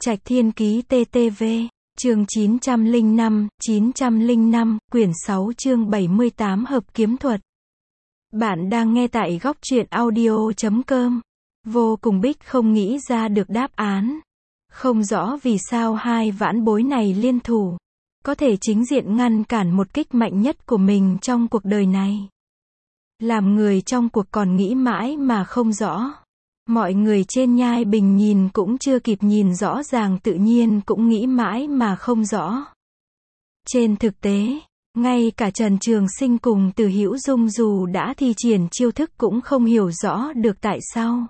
Trạch Thiên Ký TTV, chương 905, quyển 6 chương 78 Hợp kiếm thuật. Bạn đang nghe tại góc truyện audio.com. Vô Cùng Bích không nghĩ ra được đáp án. Không rõ vì sao hai vãn bối này liên thủ, có thể chính diện ngăn cản một kích mạnh nhất của mình trong cuộc đời này. Làm người trong cuộc còn nghĩ mãi mà không rõ. Mọi người trên nhai bình nhìn cũng chưa kịp nhìn rõ ràng tự nhiên cũng nghĩ mãi mà không rõ. Trên thực tế, ngay cả Trần Trường Sinh cùng Từ Hữu Dung dù đã thi triển chiêu thức cũng không hiểu rõ được tại sao.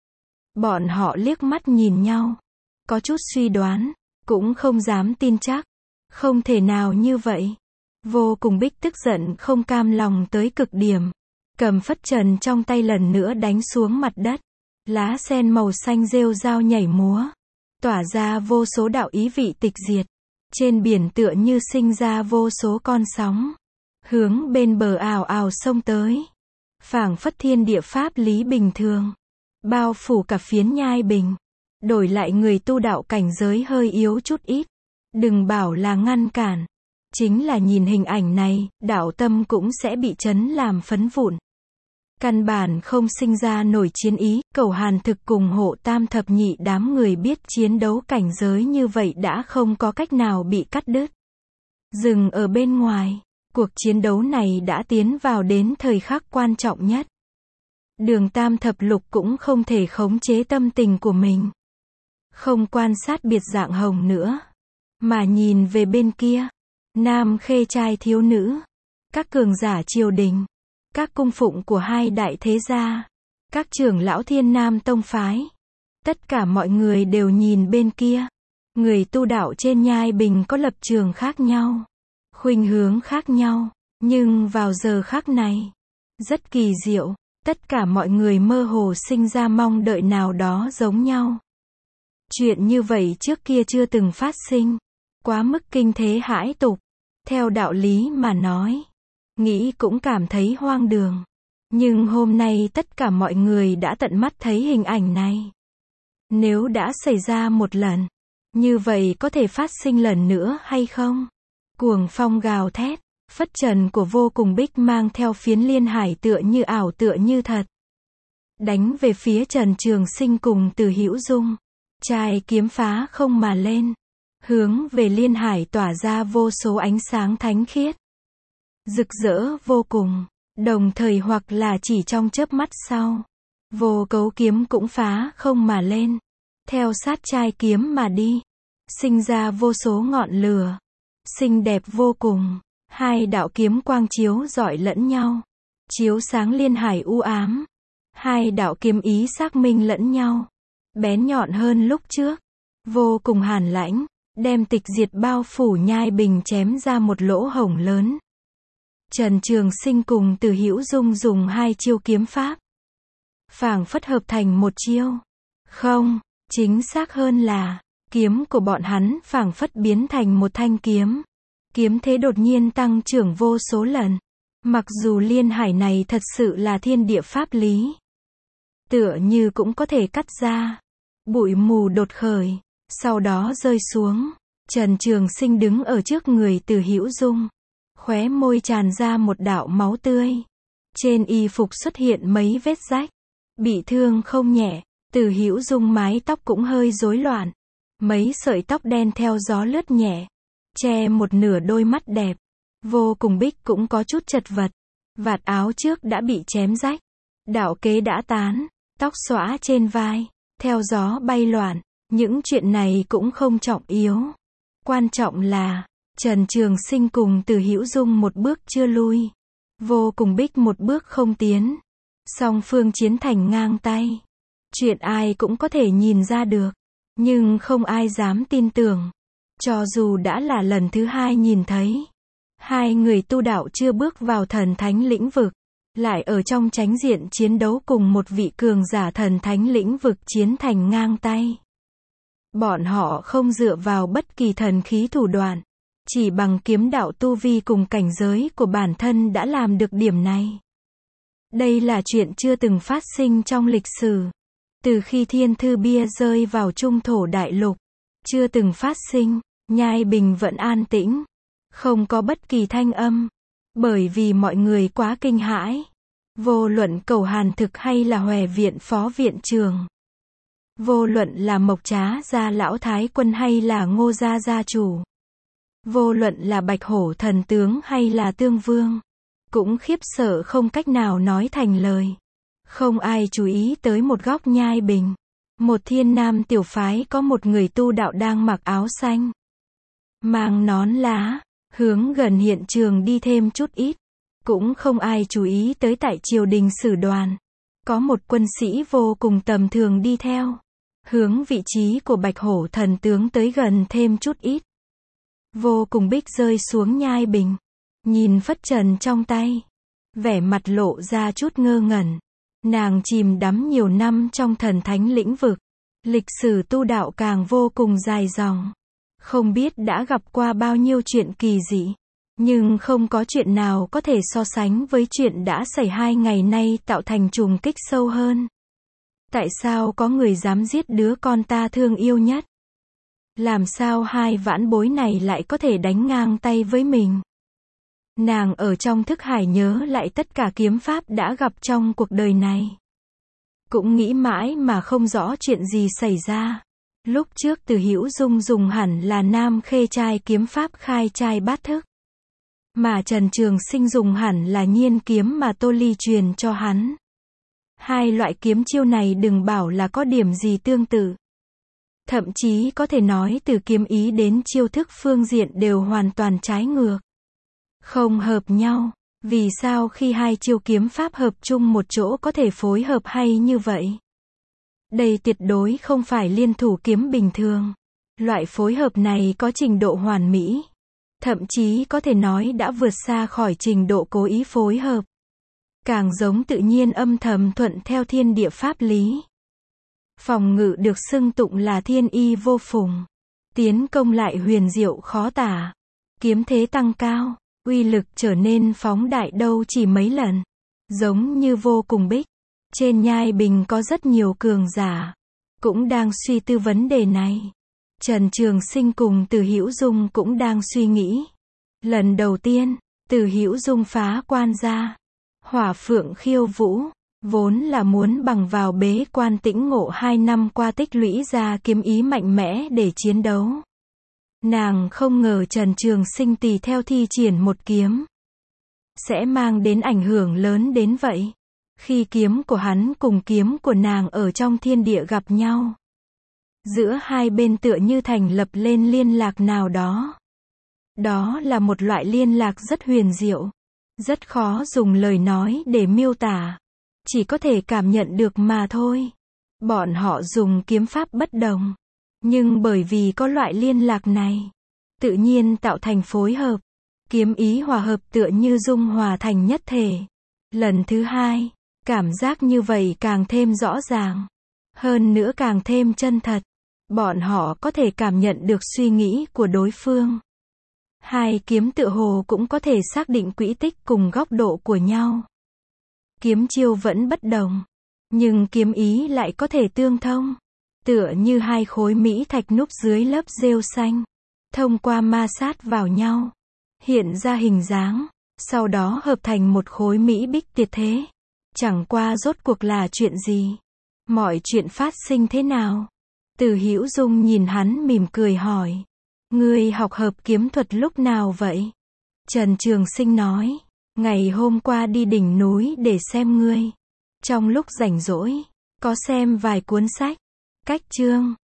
Bọn họ liếc mắt nhìn nhau, có chút suy đoán, cũng không dám tin chắc. Không thể nào như vậy. Vô Cùng Bích tức giận không cam lòng tới cực điểm, cầm phất trần trong tay lần nữa đánh xuống mặt đất. Lá sen màu xanh rêu rao nhảy múa, tỏa ra vô số đạo ý vị tịch diệt. Trên biển tựa như sinh ra vô số con sóng, hướng bên bờ ào ào xông tới. Phảng phất thiên địa pháp lý bình thường, bao phủ cả phiến nhai bình. Đổi lại người tu đạo cảnh giới hơi yếu chút ít, đừng bảo là ngăn cản, chính là nhìn hình ảnh này, đạo tâm cũng sẽ bị chấn làm phấn vụn. Căn bản không sinh ra nổi chiến ý. Cẩu Hàn Thực cùng Hộ Tam Thập Nhị đám người biết chiến đấu cảnh giới như vậy đã không có cách nào bị cắt đứt. Dừng ở bên ngoài, cuộc chiến đấu này đã tiến vào đến thời khắc quan trọng nhất. Đường Tam Thập Lục cũng không thể khống chế tâm tình của mình, không quan sát biệt dạng hồng nữa, mà nhìn về bên kia. Nam khê trai thiếu nữ, các cường giả triều đình, các cung phụng của hai đại thế gia, các trưởng lão Thiên Nam tông phái, tất cả mọi người đều nhìn bên kia. Người tu đạo trên nhai bình có lập trường khác nhau, khuynh hướng khác nhau, nhưng vào giờ khắc này, rất kỳ diệu, tất cả mọi người mơ hồ sinh ra mong đợi nào đó giống nhau. Chuyện như vậy trước kia chưa từng phát sinh, quá mức kinh thế hãi tục. Theo đạo lý mà nói, nghĩ cũng cảm thấy hoang đường. Nhưng hôm nay tất cả mọi người đã tận mắt thấy hình ảnh này. Nếu đã xảy ra một lần, như vậy có thể phát sinh lần nữa hay không? Cuồng phong gào thét, phất trần của Vô Cùng Bích mang theo phiến liên hải tựa như ảo tựa như thật, đánh về phía Trần Trường Sinh cùng Từ Hữu Dung. Trai kiếm phá không mà lên, hướng về liên hải tỏa ra vô số ánh sáng thánh khiết, rực rỡ vô cùng. Đồng thời hoặc là chỉ trong chớp mắt sau, Vô Cấu kiếm cũng phá không mà lên, theo sát trai kiếm mà đi, sinh ra vô số ngọn lửa, xinh đẹp vô cùng. Hai đạo kiếm quang chiếu rọi lẫn nhau, chiếu sáng liên hải u ám. Hai đạo kiếm ý xác minh lẫn nhau, bén nhọn hơn lúc trước, vô cùng hàn lãnh, đem tịch diệt bao phủ nhai bình chém ra một lỗ hổng lớn. Trần Trường Sinh cùng Từ Hữu Dung dùng hai chiêu kiếm pháp, phảng phất hợp thành một chiêu. Không, chính xác hơn là, kiếm của bọn hắn phảng phất biến thành một thanh kiếm. Kiếm thế đột nhiên tăng trưởng vô số lần. Mặc dù liên hải này thật sự là thiên địa pháp lý, tựa như cũng có thể cắt ra. Bụi mù đột khởi, sau đó rơi xuống. Trần Trường Sinh đứng ở trước người Từ Hữu Dung, khóe môi tràn ra một đạo máu tươi. Trên y phục xuất hiện mấy vết rách, bị thương không nhẹ. Từ Hữu Dung mái tóc cũng hơi rối loạn, mấy sợi tóc đen theo gió lướt nhẹ, che một nửa đôi mắt đẹp. Vô Cùng Bích cũng có chút chật vật, vạt áo trước đã bị chém rách, đạo kế đã tán, tóc xõa trên vai, theo gió bay loạn. Những chuyện này cũng không trọng yếu, quan trọng là Trần Trường Sinh cùng Từ Hữu Dung một bước chưa lui, Vô Cùng Bích một bước không tiến, song phương chiến thành ngang tay. Chuyện ai cũng có thể nhìn ra được, nhưng không ai dám tin tưởng. Cho dù đã là lần thứ hai nhìn thấy, hai người tu đạo chưa bước vào thần thánh lĩnh vực, lại ở trong chánh diện chiến đấu cùng một vị cường giả thần thánh lĩnh vực chiến thành ngang tay. Bọn họ không dựa vào bất kỳ thần khí thủ đoạn, chỉ bằng kiếm đạo tu vi cùng cảnh giới của bản thân đã làm được điểm này. Đây là chuyện chưa từng phát sinh trong lịch sử. Từ khi Thiên Thư Bia rơi vào Trung Thổ Đại Lục, chưa từng phát sinh, Nhai Bình vẫn an tĩnh, không có bất kỳ thanh âm, bởi vì mọi người quá kinh hãi. Vô luận Cầu Hàn Thực hay là Hòe Viện phó viện trưởng, vô luận là Mộc Trá gia lão thái quân hay là Ngô gia gia chủ, vô luận là Bạch Hổ thần tướng hay là Tương Vương, cũng khiếp sợ không cách nào nói thành lời. Không ai chú ý tới một góc Nhai Bình. Một Thiên Nam tiểu phái có một người tu đạo đang mặc áo xanh, mang nón lá, hướng gần hiện trường đi thêm chút ít. Cũng không ai chú ý tới tại triều đình sử đoàn, có một quân sĩ vô cùng tầm thường đi theo, hướng vị trí của Bạch Hổ thần tướng tới gần thêm chút ít. Vô Cùng Bích rơi xuống Nhai Bình, nhìn phất trần trong tay, vẻ mặt lộ ra chút ngơ ngẩn. Nàng chìm đắm nhiều năm trong thần thánh lĩnh vực, lịch sử tu đạo càng vô cùng dài dòng, không biết đã gặp qua bao nhiêu chuyện kỳ dị, nhưng không có chuyện nào có thể so sánh với chuyện đã xảy 2 ngày nay tạo thành trùng kích sâu hơn. Tại sao có người dám giết đứa con ta thương yêu nhất? Làm sao hai vãn bối này lại có thể đánh ngang tay với mình? Nàng ở trong thức hải nhớ lại tất cả kiếm pháp đã gặp trong cuộc đời này. Cũng nghĩ mãi mà không rõ chuyện gì xảy ra. Lúc trước Từ Hữu Dung dùng hẳn là Nam Khê Trai kiếm pháp khai trai bát thức, mà Trần Trường Sinh dùng hẳn là Nhiên kiếm mà Tô Ly truyền cho hắn. Hai loại kiếm chiêu này đừng bảo là có điểm gì tương tự. Thậm chí có thể nói từ kiếm ý đến chiêu thức phương diện đều hoàn toàn trái ngược. Không hợp nhau. Vì sao khi hai chiêu kiếm pháp hợp chung một chỗ có thể phối hợp hay như vậy? Đây tuyệt đối không phải liên thủ kiếm bình thường. Loại phối hợp này có trình độ hoàn mỹ. Thậm chí có thể nói đã vượt xa khỏi trình độ cố ý phối hợp. Càng giống tự nhiên âm thầm thuận theo thiên địa pháp lý. Phòng ngự được xưng tụng là thiên y vô phùng. Tiến công lại huyền diệu khó tả. Kiếm thế tăng cao, uy lực trở nên phóng đại đâu chỉ mấy lần. Giống như Vô Cùng Bích. Trên Nhai Bình có rất nhiều cường giả, cũng đang suy tư vấn đề này. Trần Trường Sinh cùng Từ Hữu Dung cũng đang suy nghĩ. Lần đầu tiên, Từ Hữu Dung phá quan ra. Hỏa Phượng Khiêu Vũ, vốn là muốn bằng vào bế quan tĩnh ngộ 2 năm qua tích lũy ra kiếm ý mạnh mẽ để chiến đấu. Nàng không ngờ Trần Trường Sinh tùy theo thi triển một kiếm, sẽ mang đến ảnh hưởng lớn đến vậy. Khi kiếm của hắn cùng kiếm của nàng ở trong thiên địa gặp nhau, giữa hai bên tựa như thành lập lên liên lạc nào đó. Đó là một loại liên lạc rất huyền diệu, rất khó dùng lời nói để miêu tả, chỉ có thể cảm nhận được mà thôi. Bọn họ dùng kiếm pháp bất đồng, nhưng bởi vì có loại liên lạc này, tự nhiên tạo thành phối hợp, kiếm ý hòa hợp tựa như dung hòa thành nhất thể. Lần thứ hai, cảm giác như vậy càng thêm rõ ràng, hơn nữa càng thêm chân thật. Bọn họ có thể cảm nhận được suy nghĩ của đối phương. Hai kiếm tựa hồ cũng có thể xác định quỹ tích cùng góc độ của nhau. Kiếm chiêu vẫn bất đồng, nhưng kiếm ý lại có thể tương thông. Tựa như hai khối mỹ thạch núp dưới lớp rêu xanh, thông qua ma sát vào nhau, hiện ra hình dáng, sau đó hợp thành một khối mỹ bích tuyệt thế. Chẳng qua rốt cuộc là chuyện gì? Mọi chuyện phát sinh thế nào? Từ Hữu Dung nhìn hắn mỉm cười hỏi. Ngươi học hợp kiếm thuật lúc nào vậy? Trần Trường Sinh nói. Ngày hôm qua đi đỉnh núi để xem ngươi. Trong lúc rảnh rỗi, có xem vài cuốn sách. Cách chương.